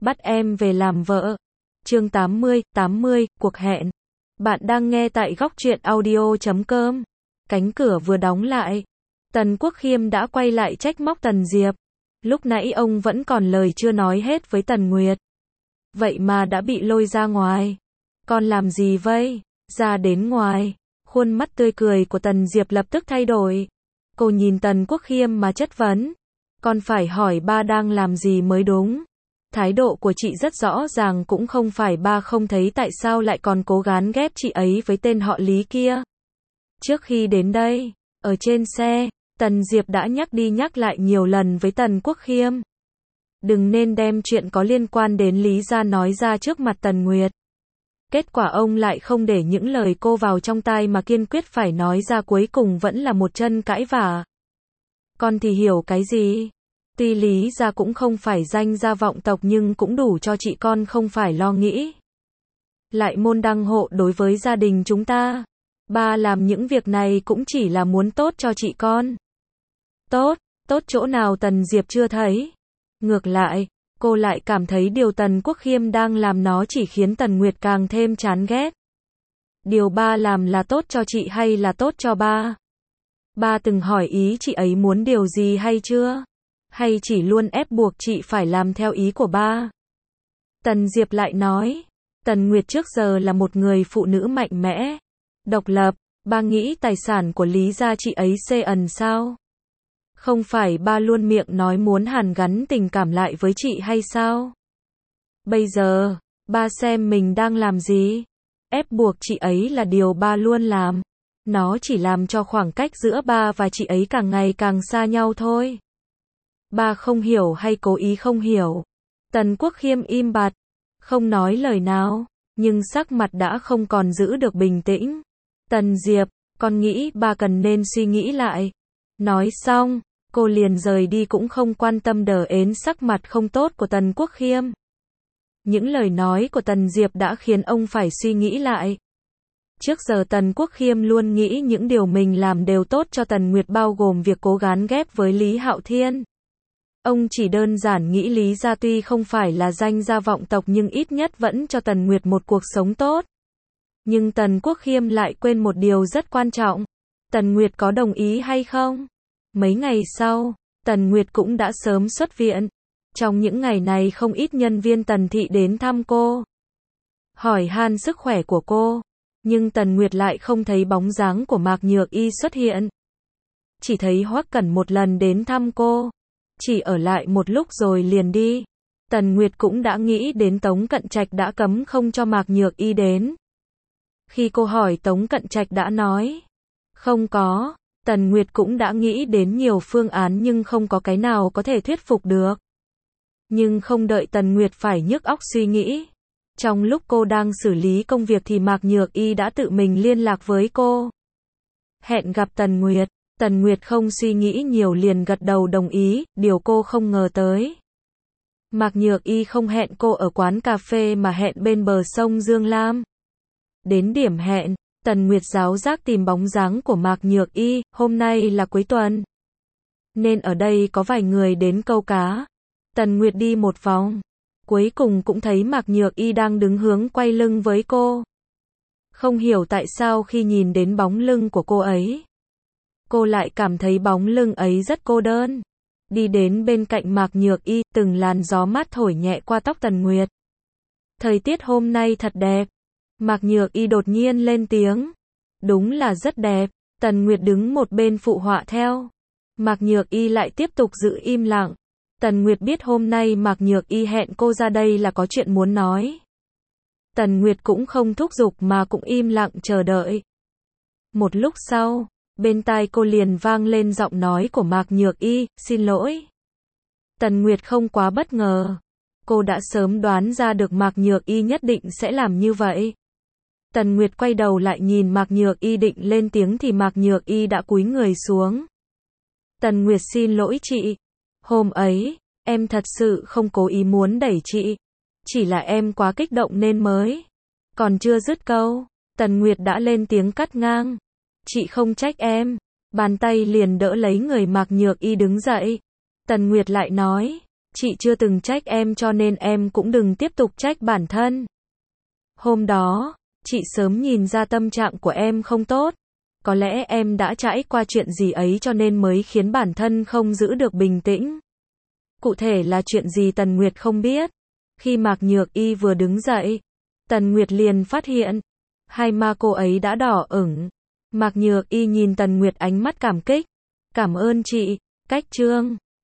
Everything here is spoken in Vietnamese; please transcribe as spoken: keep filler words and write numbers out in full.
bắt em về làm vợ. Chương tám mươi, tám mươi, cuộc hẹn. Bạn đang nghe tại góc truyện audio chấm com. Cánh cửa vừa đóng lại, Tần Quốc Khiêm đã quay lại trách móc Tần Diệp. Lúc nãy ông vẫn còn lời chưa nói hết với Tần Nguyệt. Vậy mà đã bị lôi ra ngoài. Con làm gì vậy? Ra đến ngoài. Khuôn mắt tươi cười của Tần Diệp lập tức thay đổi. Cô nhìn Tần Quốc Khiêm mà chất vấn. Con phải hỏi ba đang làm gì mới đúng. Thái độ của chị rất rõ ràng, cũng không phải ba không thấy tại sao lại còn cố gắng ghép chị ấy với tên họ Lý kia. Trước khi đến đây, ở trên xe, Tần Diệp đã nhắc đi nhắc lại nhiều lần với Tần Quốc Khiêm. Đừng nên đem chuyện có liên quan đến Lý gia nói ra trước mặt Tần Nguyệt. Kết quả ông lại không để những lời cô vào trong tai mà kiên quyết phải nói ra, cuối cùng vẫn là một chân cãi vả. Con thì hiểu cái gì? Tuy Lý gia cũng không phải danh gia vọng tộc nhưng cũng đủ cho chị con không phải lo nghĩ. Lại môn đăng hộ đối với gia đình chúng ta. Ba làm những việc này cũng chỉ là muốn tốt cho chị con. Tốt, tốt chỗ nào Tần Diệp chưa thấy. Ngược lại, cô lại cảm thấy điều Tần Quốc Khiêm đang làm nó chỉ khiến Tần Nguyệt càng thêm chán ghét. Điều ba làm là tốt cho chị hay là tốt cho ba? Ba từng hỏi ý chị ấy muốn điều gì hay chưa? Hay chỉ luôn ép buộc chị phải làm theo ý của ba? Tần Diệp lại nói, Tần Nguyệt trước giờ là một người phụ nữ mạnh mẽ, độc lập, ba nghĩ tài sản của Lý gia chị ấy xê ẩn sao? Không phải ba luôn miệng nói muốn hàn gắn tình cảm lại với chị hay sao? Bây giờ, ba xem mình đang làm gì? Ép buộc chị ấy là điều ba luôn làm. Nó chỉ làm cho khoảng cách giữa ba và chị ấy càng ngày càng xa nhau thôi. Ba không hiểu hay cố ý không hiểu? Tần Quốc Khiêm im bặt, không nói lời nào, nhưng sắc mặt đã không còn giữ được bình tĩnh. Tần Diệp, con nghĩ ba cần nên suy nghĩ lại. Nói xong, cô liền rời đi cũng không quan tâm đờ ến sắc mặt không tốt của Tần Quốc Khiêm. Những lời nói của Tần Diệp đã khiến ông phải suy nghĩ lại. Trước giờ Tần Quốc Khiêm luôn nghĩ những điều mình làm đều tốt cho Tần Nguyệt, bao gồm việc cố gắng ghép với Lý Hạo Thiên. Ông chỉ đơn giản nghĩ Lý gia tuy không phải là danh gia vọng tộc nhưng ít nhất vẫn cho Tần Nguyệt một cuộc sống tốt. Nhưng Tần Quốc Khiêm lại quên một điều rất quan trọng. Tần Nguyệt có đồng ý hay không? Mấy ngày sau, Tần Nguyệt cũng đã sớm xuất viện. Trong những ngày này không ít nhân viên Tần thị đến thăm cô, hỏi han sức khỏe của cô. Nhưng Tần Nguyệt lại không thấy bóng dáng của Mạc Nhược Y xuất hiện. Chỉ thấy Hoắc Cẩn một lần đến thăm cô, chỉ ở lại một lúc rồi liền đi. Tần Nguyệt cũng đã nghĩ đến Tống Cận Trạch đã cấm không cho Mạc Nhược Y đến. Khi cô hỏi, Tống Cận Trạch đã nói không có. Tần Nguyệt cũng đã nghĩ đến nhiều phương án nhưng không có cái nào có thể thuyết phục được. Nhưng không đợi Tần Nguyệt phải nhức óc suy nghĩ. Trong lúc cô đang xử lý công việc thì Mạc Nhược Y đã tự mình liên lạc với cô. Hẹn gặp Tần Nguyệt. Tần Nguyệt không suy nghĩ nhiều liền gật đầu đồng ý, điều cô không ngờ tới. Mạc Nhược Y không hẹn cô ở quán cà phê mà hẹn bên bờ sông Dương Lam. Đến điểm hẹn, Tần Nguyệt giáo giác tìm bóng dáng của Mạc Nhược Y, hôm nay là cuối tuần, nên ở đây có vài người đến câu cá. Tần Nguyệt đi một vòng, cuối cùng cũng thấy Mạc Nhược Y đang đứng hướng quay lưng với cô. Không hiểu tại sao khi nhìn đến bóng lưng của cô ấy, cô lại cảm thấy bóng lưng ấy rất cô đơn. Đi đến bên cạnh Mạc Nhược Y, từng làn gió mát thổi nhẹ qua tóc Tần Nguyệt. Thời tiết hôm nay thật đẹp. Mạc Nhược Y đột nhiên lên tiếng. Đúng là rất đẹp. Tần Nguyệt đứng một bên phụ họa theo. Mạc Nhược Y lại tiếp tục giữ im lặng. Tần Nguyệt biết hôm nay Mạc Nhược Y hẹn cô ra đây là có chuyện muốn nói. Tần Nguyệt cũng không thúc giục mà cũng im lặng chờ đợi. Một lúc sau, bên tai cô liền vang lên giọng nói của Mạc Nhược Y, xin lỗi. Tần Nguyệt không quá bất ngờ. Cô đã sớm đoán ra được Mạc Nhược Y nhất định sẽ làm như vậy. Tần Nguyệt quay đầu lại nhìn Mạc Nhược Y định lên tiếng thì Mạc Nhược Y đã cúi người xuống. Tần Nguyệt xin lỗi chị. Hôm ấy, em thật sự không cố ý muốn đẩy chị. Chỉ là em quá kích động nên mới. Còn chưa dứt câu, Tần Nguyệt đã lên tiếng cắt ngang. Chị không trách em. Bàn tay liền đỡ lấy người Mạc Nhược Y đứng dậy. Tần Nguyệt lại nói, Chị chưa từng trách em cho nên em cũng đừng tiếp tục trách bản thân. Hôm đó, chị sớm nhìn ra tâm trạng của em không tốt. Có lẽ em đã trải qua chuyện gì ấy cho nên mới khiến bản thân không giữ được bình tĩnh. Cụ thể là chuyện gì Tần Nguyệt không biết. Khi Mạc Nhược Y vừa đứng dậy, Tần Nguyệt liền phát hiện, hai má cô ấy đã đỏ ửng. Mạc Nhược Y nhìn Tần Nguyệt ánh mắt cảm kích. Cảm ơn chị, Cách Trương.